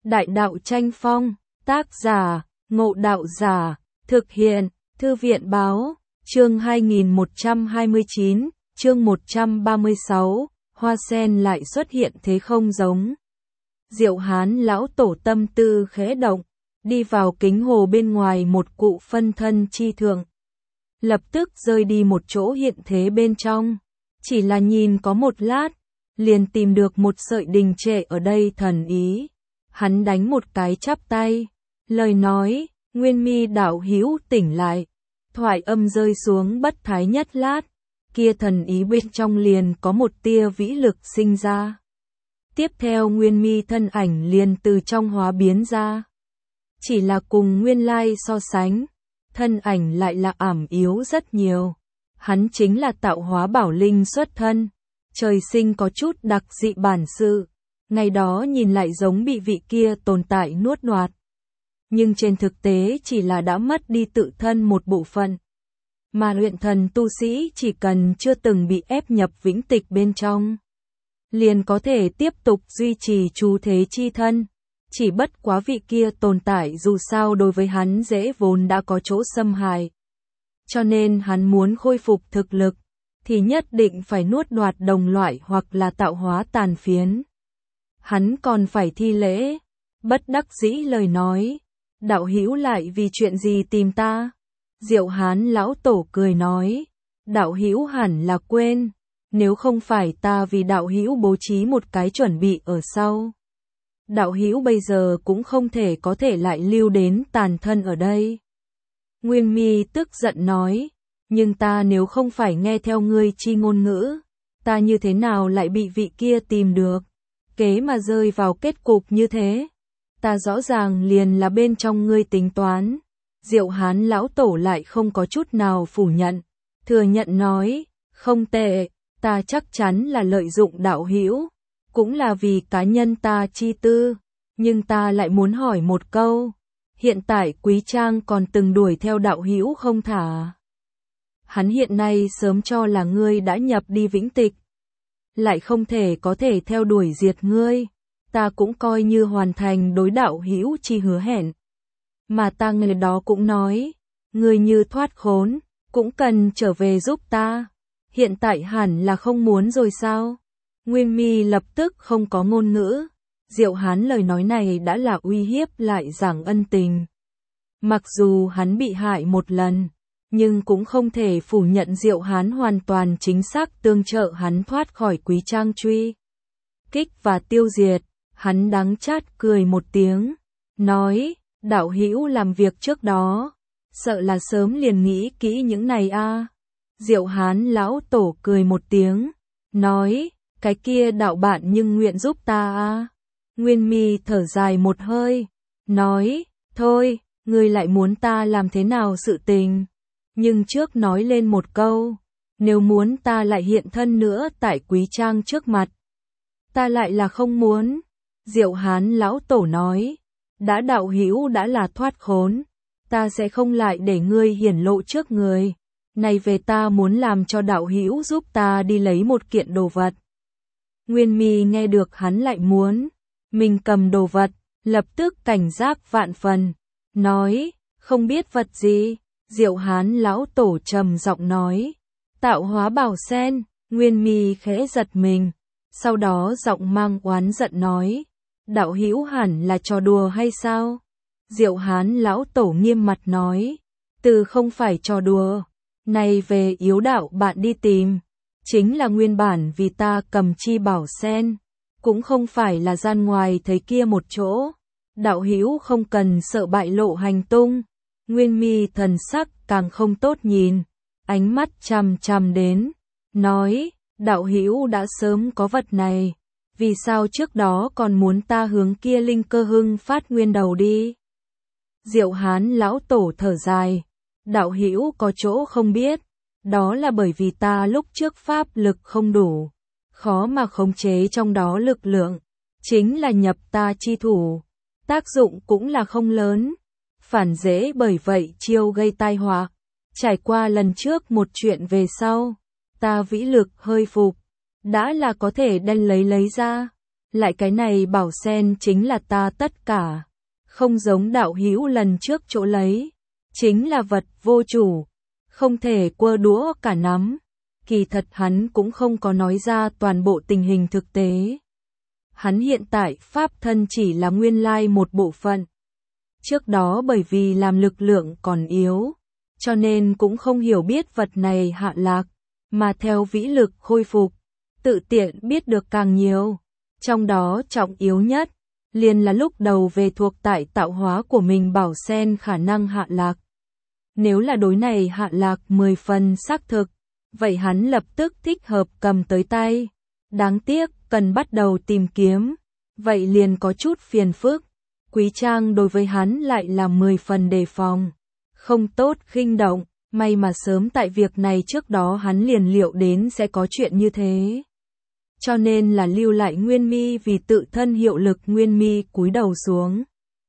Đại đạo tranh phong, tác giả, Ngộ Đạo Giả, thực hiện, Thư viện báo, chương 2129, chương 136, hoa sen lại xuất hiện thế không giống. Diệu Hán lão tổ tâm tư khẽ động, đi vào kính hồ bên ngoài một cụ phân thân chi thượng. Lập tức rơi đi một chỗ hiện thế bên trong, chỉ là nhìn có một lát, liền tìm được một sợi đình trệ ở đây thần ý. Hắn đánh một cái chắp tay, lời nói, Nguyên Mi đạo hữu tỉnh lại. Thoại âm rơi xuống bất thái nhất lát, kia thần ý bên trong liền có một tia vĩ lực sinh ra. Tiếp theo Nguyên Mi thân ảnh liền từ trong hóa biến ra. Chỉ là cùng nguyên lai so sánh, thân ảnh lại là ảm yếu rất nhiều. Hắn chính là tạo hóa bảo linh xuất thân, trời sinh có chút đặc dị bản sự. Ngày đó nhìn lại giống bị vị kia tồn tại nuốt đoạt. Nhưng trên thực tế chỉ là đã mất đi tự thân một bộ phận. Mà luyện thần tu sĩ chỉ cần chưa từng bị ép nhập vĩnh tịch bên trong, liền có thể tiếp tục duy trì chú thế chi thân. Chỉ bất quá vị kia tồn tại dù sao đối với hắn dễ vốn đã có chỗ xâm hại. Cho nên hắn muốn khôi phục thực lực, thì nhất định phải nuốt đoạt đồng loại hoặc là tạo hóa tàn phiến. Hắn còn phải thi lễ, bất đắc dĩ lời nói, đạo hữu lại vì chuyện gì tìm ta? Diệu Hán lão tổ cười nói, đạo hữu hẳn là quên, nếu không phải ta vì đạo hữu bố trí một cái chuẩn bị ở sau. Đạo hữu bây giờ cũng không thể có thể lại lưu đến tàn thân ở đây. Nguyên Mi tức giận nói, nhưng ta nếu không phải nghe theo ngươi chi ngôn ngữ, ta như thế nào lại bị vị kia tìm được? Kế mà rơi vào kết cục như thế, ta rõ ràng liền là bên trong ngươi tính toán. Diệu Hán lão tổ lại không có chút nào phủ nhận, thừa nhận nói, không tệ, ta chắc chắn là lợi dụng đạo hữu, cũng là vì cá nhân ta chi tư, nhưng ta lại muốn hỏi một câu, hiện tại Quý Trang còn từng đuổi theo đạo hữu không thả? Hắn hiện nay sớm cho là ngươi đã nhập đi vĩnh tịch, lại không thể có thể theo đuổi diệt ngươi, ta cũng coi như hoàn thành đối đạo hữu chi hứa hẹn. Mà ta người đó cũng nói, ngươi như thoát khốn, cũng cần trở về giúp ta, hiện tại hẳn là không muốn rồi sao? Nguyên Mi lập tức không có ngôn ngữ, Diệu Hán lời nói này đã là uy hiếp lại giảng ân tình. Mặc dù hắn bị hại một lần, nhưng cũng không thể phủ nhận Diệu Hán hoàn toàn chính xác tương trợ hắn thoát khỏi Quý Trang truy kích và tiêu diệt. Hắn đắng chát cười một tiếng, nói, đạo hữu làm việc trước đó, sợ là sớm liền nghĩ kỹ những này a. Diệu Hán lão tổ cười một tiếng, nói, cái kia đạo bạn nhưng nguyện giúp ta a. Nguyên Mi thở dài một hơi, nói, thôi, ngươi lại muốn ta làm thế nào sự tình? Nhưng trước nói lên một câu, nếu muốn ta lại hiện thân nữa tại Quý Trang trước mặt, ta lại là không muốn. Diệu Hán lão tổ nói, đã đạo hữu đã là thoát khốn, ta sẽ không lại để ngươi hiển lộ trước người. Này về ta muốn làm cho đạo hữu giúp ta đi lấy một kiện đồ vật. Nguyên Mi nghe được hắn lại muốn mình cầm đồ vật, lập tức cảnh giác vạn phần, nói, không biết vật gì? Diệu Hán lão tổ trầm giọng nói, tạo hóa bảo sen. Nguyên Mi khẽ giật mình, sau đó giọng mang oán giận nói, đạo hữu hẳn là trò đùa hay sao? Diệu Hán lão tổ nghiêm mặt nói, từ không phải trò đùa, này về yếu đạo bạn đi tìm, chính là nguyên bản vì ta cầm chi bảo sen, cũng không phải là gian ngoài thấy kia một chỗ, đạo hữu không cần sợ bại lộ hành tung. Nguyên Mi thần sắc càng không tốt nhìn, ánh mắt chằm chằm đến, nói, đạo hữu đã sớm có vật này, vì sao trước đó còn muốn ta hướng kia linh cơ hưng phát nguyên đầu đi? Diệu Hán lão tổ thở dài, đạo hữu có chỗ không biết, đó là bởi vì ta lúc trước pháp lực không đủ, khó mà khống chế trong đó lực lượng, chính là nhập ta chi thủ, tác dụng cũng là không lớn, phản dễ bởi vậy chiêu gây tai họa. Trải qua lần trước một chuyện về sau, ta vĩ lực hơi phục, đã là có thể đem lấy ra. lại cái này bảo sen chính là ta tất cả, không giống đạo hữu lần trước chỗ lấy, chính là vật vô chủ, không thể quơ đũa cả nắm. Kỳ thật hắn cũng không có nói ra toàn bộ tình hình thực tế. Hắn hiện tại pháp thân chỉ là nguyên lai một bộ phận. Trước đó bởi vì làm lực lượng còn yếu, cho nên cũng không hiểu biết vật này hạ lạc, mà theo vĩ lực khôi phục, tự tiện biết được càng nhiều. Trong đó trọng yếu nhất, liền là lúc đầu về thuộc tại tạo hóa của mình bảo sen khả năng hạ lạc. Nếu là đối này hạ lạc 10 phần xác thực, vậy hắn lập tức thích hợp cầm tới tay. Đáng tiếc, cần bắt đầu tìm kiếm, vậy liền có chút phiền phức. Quý Trang đối với hắn lại là 10 phần đề phòng, không tốt khinh động, may mà sớm tại việc này trước đó hắn liền liệu đến sẽ có chuyện như thế. Cho nên là lưu lại Nguyên Mi vì tự thân hiệu lực. Nguyên Mi cúi đầu xuống.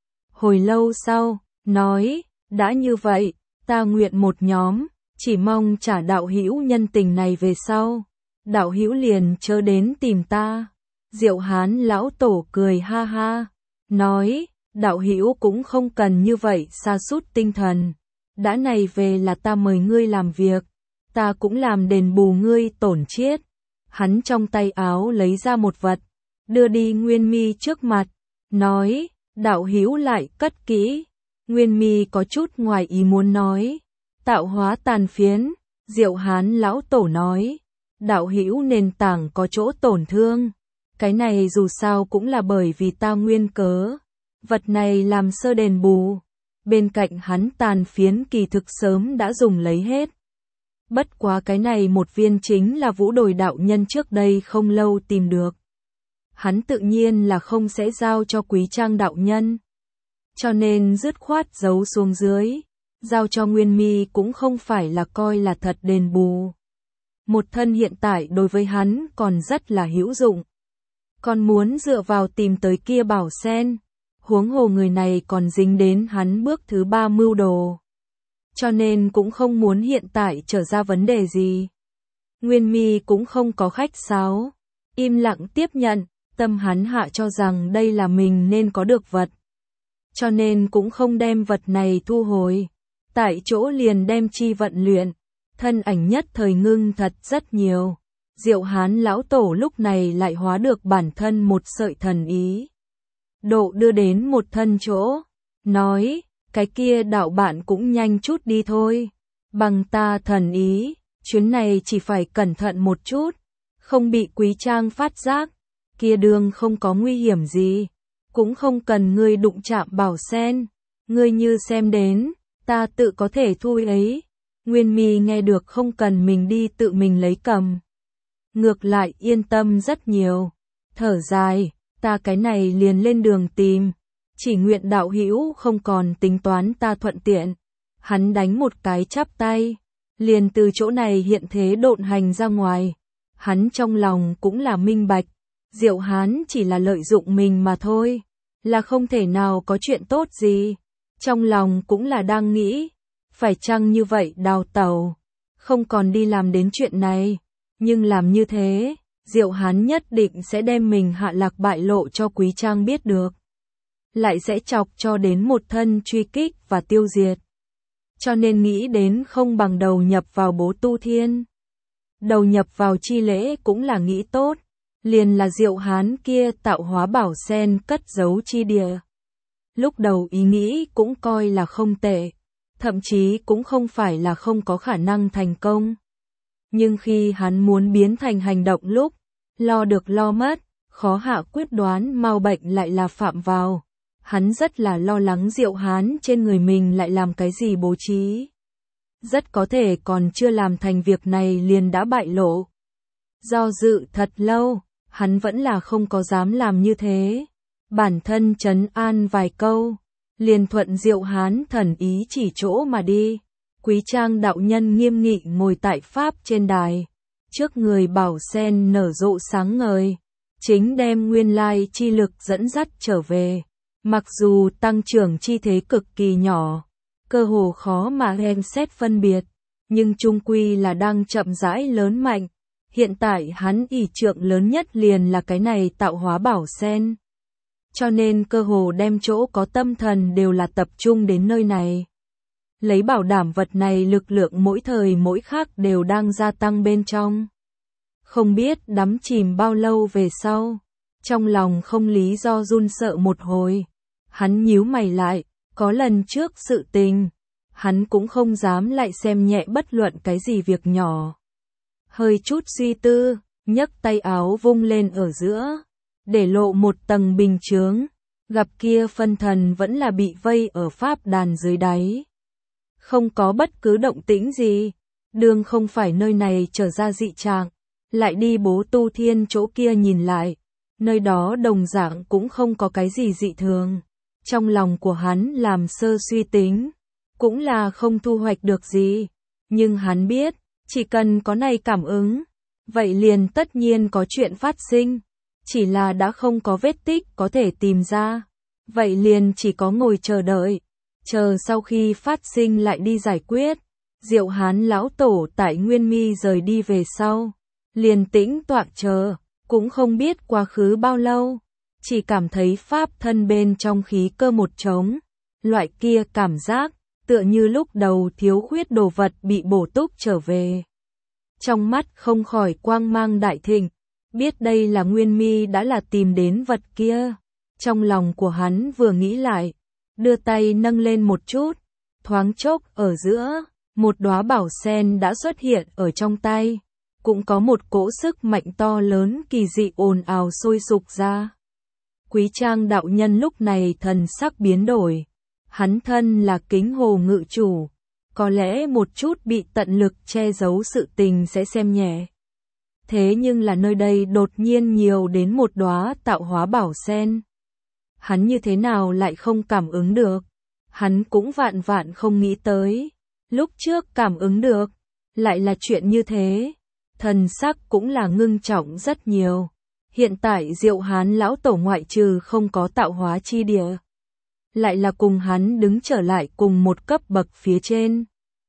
Hồi lâu sau, nói, đã như vậy, ta nguyện một nhóm, chỉ mong trả đạo hữu nhân tình này về sau. Đạo hữu liền chớ đến tìm ta. Diệu Hán lão tổ cười ha ha, nói, đạo hữu cũng không cần như vậy sa sút tinh thần. Đã này về là ta mời ngươi làm việc, ta cũng làm đền bù ngươi tổn chiết. Hắn trong tay áo lấy ra một vật, đưa đi Nguyên Mi trước mặt, nói, đạo hữu lại cất kỹ. Nguyên Mi có chút ngoài ý muốn nói, tạo hóa tàn phiến. Diệu Hán lão tổ nói, đạo hữu nền tảng có chỗ tổn thương, cái này dù sao cũng là bởi vì ta nguyên cớ, vật này làm sơ đền bù. Bên cạnh hắn tàn phiến kỳ thực sớm đã dùng lấy hết. Bất quá cái này một viên chính là Vũ Đồi đạo nhân trước đây không lâu tìm được. Hắn tự nhiên là không sẽ giao cho Quý Trang đạo nhân, cho nên dứt khoát giấu xuống dưới, giao cho Nguyên Mi cũng không phải là coi là thật đền bù. Một thân hiện tại đối với hắn còn rất là hữu dụng. Còn muốn dựa vào tìm tới kia bảo sen, huống hồ người này còn dính đến hắn bước thứ 3 mưu đồ. Cho nên cũng không muốn hiện tại trở ra vấn đề gì. Nguyên Mi cũng không có khách sáo, im lặng tiếp nhận, tâm hắn hạ cho rằng đây là mình nên có được vật. Cho nên cũng không đem vật này thu hồi, tại chỗ liền đem chi vận luyện, thân ảnh nhất thời ngưng thật rất nhiều. Diệu Hán lão tổ lúc này lại hóa được bản thân một sợi thần ý. Độ đưa đến một thân chỗ, nói, cái kia đạo bạn cũng nhanh chút đi thôi. Bằng ta thần ý, chuyến này chỉ phải cẩn thận một chút, không bị Quý Trang phát giác, kia đường không có nguy hiểm gì, cũng không cần ngươi đụng chạm bảo sen, ngươi như xem đến, ta tự có thể thu ấy. Nguyên Mi nghe được không cần mình đi tự mình lấy cầm, ngược lại yên tâm rất nhiều, thở dài, ta cái này liền lên đường tìm, chỉ nguyện đạo hữu không còn tính toán ta thuận tiện. Hắn đánh một cái chắp tay, liền từ chỗ này hiện thế độn hành ra ngoài. Hắn trong lòng cũng là minh bạch, Diệu Hán chỉ là lợi dụng mình mà thôi, là không thể nào có chuyện tốt gì. Trong lòng cũng là đang nghĩ, phải chăng như vậy đào tẩu, không còn đi làm đến chuyện này, nhưng làm như thế, Diệu Hán nhất định sẽ đem mình hạ lạc bại lộ cho Quý Trang biết được, lại sẽ chọc cho đến một thân truy kích và tiêu diệt. Cho nên nghĩ đến không bằng đầu nhập vào Bố Tu Thiên. Đầu nhập vào chi lễ cũng là nghĩ tốt, liền là Diệu Hán kia tạo hóa bảo sen cất giấu chi địa. Lúc đầu ý nghĩ cũng coi là không tệ, thậm chí cũng không phải là không có khả năng thành công. Nhưng khi hắn muốn biến thành hành động lúc, lo được lo mất, khó hạ quyết đoán mau bệnh lại là phạm vào. Hắn rất là lo lắng Diệu Hán trên người mình lại làm cái gì bố trí. Rất có thể còn chưa làm thành việc này liền đã bại lộ. Do dự thật lâu, hắn vẫn là không có dám làm như thế. Bản thân trấn an vài câu, liền thuận Diệu Hán thần ý chỉ chỗ mà đi. Quý Trang đạo nhân nghiêm nghị ngồi tại pháp trên đài, trước người bảo sen nở rộ sáng ngời, chính đem nguyên lai chi lực dẫn dắt trở về. Mặc dù tăng trưởng chi thế cực kỳ nhỏ, cơ hồ khó mà xem xét phân biệt, nhưng chung quy là đang chậm rãi lớn mạnh. Hiện tại hắn ỷ trượng lớn nhất liền là cái này tạo hóa bảo sen. Cho nên cơ hồ đem chỗ có tâm thần đều là tập trung đến nơi này. Lấy bảo đảm vật này lực lượng mỗi thời mỗi khắc đều đang gia tăng bên trong. Không biết đắm chìm bao lâu về sau, trong lòng không lý do run sợ một hồi. Hắn nhíu mày lại, có lần trước sự tình, hắn cũng không dám lại xem nhẹ bất luận cái gì việc nhỏ. Hơi chút suy tư, nhấc tay áo vung lên ở giữa, để lộ một tầng bình chướng, gặp kia phân thần vẫn là bị vây ở pháp đàn dưới đáy. Không có bất cứ động tĩnh gì, đương không phải nơi này trở ra dị trạng, lại đi Bố Tu Thiên chỗ kia nhìn lại, nơi đó đồng dạng cũng không có cái gì dị thường. Trong lòng của hắn làm sơ suy tính, cũng là không thu hoạch được gì, nhưng hắn biết, chỉ cần có này cảm ứng, vậy liền tất nhiên có chuyện phát sinh, chỉ là đã không có vết tích có thể tìm ra, vậy liền chỉ có ngồi chờ đợi, chờ sau khi phát sinh lại đi giải quyết. Diệu Hán lão tổ tại Nguyên Mi rời đi về sau, liền tĩnh tọa chờ, cũng không biết quá khứ bao lâu, chỉ cảm thấy pháp thân bên trong khí cơ một trống, loại kia cảm giác, tựa như lúc đầu thiếu khuyết đồ vật bị bổ túc trở về. Trong mắt không khỏi quang mang đại thịnh, biết đây là Nguyên Mi đã là tìm đến vật kia. Trong lòng của hắn vừa nghĩ lại, đưa tay nâng lên một chút, thoáng chốc ở giữa, một đóa bảo sen đã xuất hiện ở trong tay, cũng có một cỗ sức mạnh to lớn kỳ dị ồn ào sôi sục ra. Quý Trang đạo nhân lúc này thần sắc biến đổi, hắn thân là Kính Hồ ngự chủ, có lẽ một chút bị tận lực che giấu sự tình sẽ xem nhẹ. Thế nhưng là nơi đây đột nhiên nhiều đến một đóa tạo hóa bảo sen. Hắn như thế nào lại không cảm ứng được? Hắn cũng vạn vạn không nghĩ tới. Lúc trước cảm ứng được, lại là chuyện như thế. Thần sắc cũng là ngưng trọng rất nhiều. Hiện tại Diệu Hán lão tổ ngoại trừ không có tạo hóa chi địa, lại là cùng hắn đứng trở lại cùng một cấp bậc phía trên.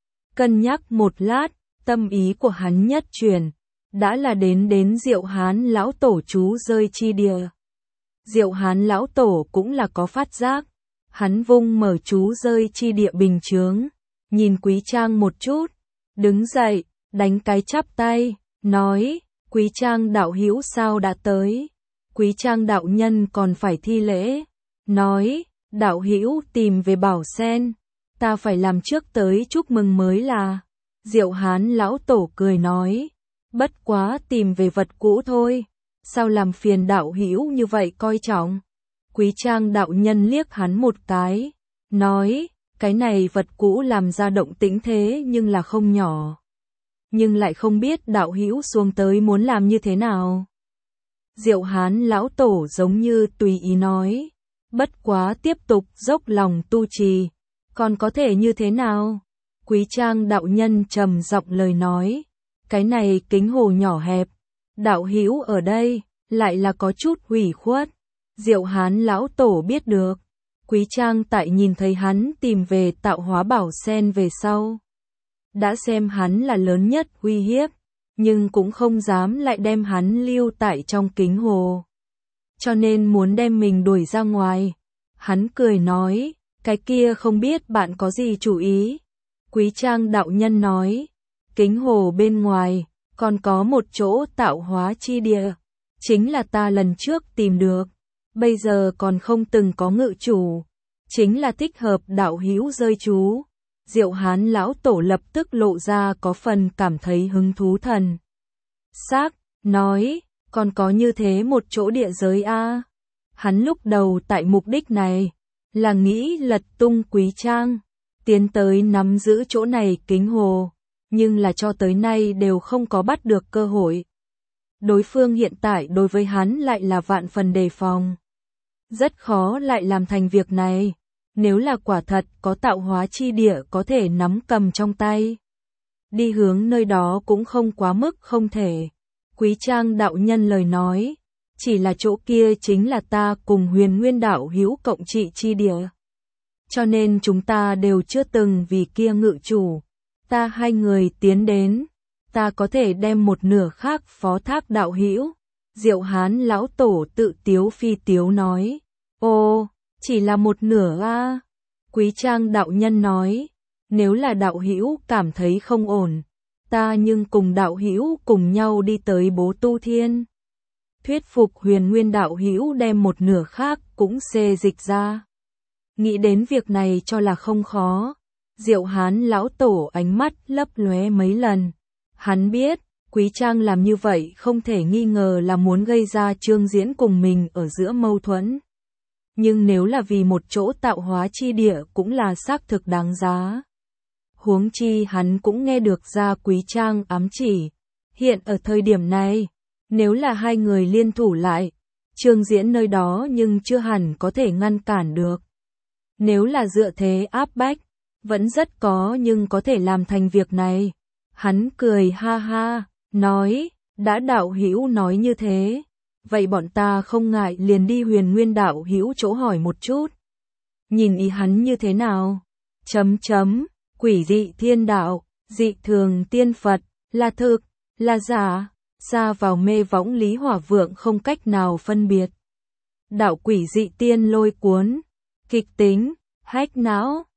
Cân nhắc một lát, tâm ý của hắn nhất chuyển, đã là đến Diệu Hán lão tổ trú rơi chi địa. Diệu Hán lão tổ cũng là có phát giác, hắn vung mở trú rơi chi địa bình chướng, nhìn Quý Trang một chút, đứng dậy, đánh cái chắp tay, nói: Quý Trang đạo hữu sao đã tới? Quý Trang đạo nhân còn phải thi lễ, nói: đạo hữu tìm về bảo sen, ta phải làm trước tới chúc mừng mới là. Diệu Hán lão tổ cười nói: bất quá tìm về vật cũ thôi, sao làm phiền đạo hữu như vậy coi trọng? Quý Trang đạo nhân liếc hắn một cái, nói: cái này vật cũ làm ra động tĩnh thế nhưng là không nhỏ, nhưng lại không biết đạo hữu xuống tới muốn làm như thế nào. Diệu Hán lão tổ giống như tùy ý nói: bất quá tiếp tục dốc lòng tu trì, còn có thể như thế nào? Quý Trang đạo nhân trầm giọng lời nói: cái này Kính Hồ nhỏ hẹp, đạo hữu ở đây lại là có chút hủy khuất. Diệu Hán lão tổ biết được, Quý Trang tại nhìn thấy hắn tìm về tạo hóa bảo sen về sau, đã xem hắn là lớn nhất uy hiếp, nhưng cũng không dám lại đem hắn lưu tại trong Kính Hồ, cho nên muốn đem mình đuổi ra ngoài. Hắn cười nói: cái kia không biết bạn có gì chủ ý? Quý Trang đạo nhân nói: Kính Hồ bên ngoài còn có một chỗ tạo hóa chi địa, chính là ta lần trước tìm được, bây giờ còn không từng có ngự chủ, chính là thích hợp đạo hữu rơi trú. Diệu Hán lão tổ lập tức lộ ra có phần cảm thấy hứng thú thần sắc, nói: còn có như thế một chỗ địa giới a? Hắn lúc đầu tại mục đích này là nghĩ lật tung Quý Trang, tiến tới nắm giữ chỗ này Kính Hồ, nhưng là cho tới nay đều không có bắt được cơ hội. Đối phương hiện tại đối với hắn lại là vạn phần đề phòng, rất khó lại làm thành việc này. Nếu là quả thật có tạo hóa chi địa có thể nắm cầm trong tay, đi hướng nơi đó cũng không quá mức không thể. Quý Trang đạo nhân lời nói: chỉ là chỗ kia chính là ta cùng Huyền Nguyên đạo hữu cộng trị chi địa, cho nên chúng ta đều chưa từng vì kia ngự chủ. Ta hai người tiến đến, ta có thể đem một nửa khác phó thác đạo hữu. Diệu Hán lão tổ tự tiếu phi tiếu nói. Ồ, chỉ là một nửa a. Quý Trang đạo nhân nói, nếu là đạo hữu cảm thấy không ổn, ta nhưng cùng đạo hữu cùng nhau đi tới Bố Tu Thiên. Thuyết phục Huyền Nguyên đạo hữu đem một nửa khác cũng xê dịch ra. Nghĩ đến việc này cho là không khó. Diệu Hán lão tổ ánh mắt lấp lóe mấy lần. Hắn biết, Quý Trang làm như vậy không thể nghi ngờ là muốn gây ra Trương Diễn cùng mình ở giữa mâu thuẫn. Nhưng nếu là vì một chỗ tạo hóa chi địa cũng là xác thực đáng giá. Huống chi hắn cũng nghe được ra Quý Trang ám chỉ. Hiện ở thời điểm này, nếu là hai người liên thủ lại, Trương Diễn nơi đó nhưng chưa hẳn có thể ngăn cản được. Nếu là dựa thế áp bách, vẫn rất có nhưng có thể làm thành việc này. Hắn cười ha ha, nói, đã đạo hữu nói như thế, vậy bọn ta không ngại liền đi Huyền Nguyên đạo hữu chỗ hỏi một chút. Nhìn ý hắn như thế nào? Quỷ dị thiên đạo, dị thường tiên Phật, là thực, là giả, xa vào mê võng Lý Hỏa Vượng không cách nào phân biệt. Đạo quỷ dị tiên lôi cuốn, kịch tính, hách não,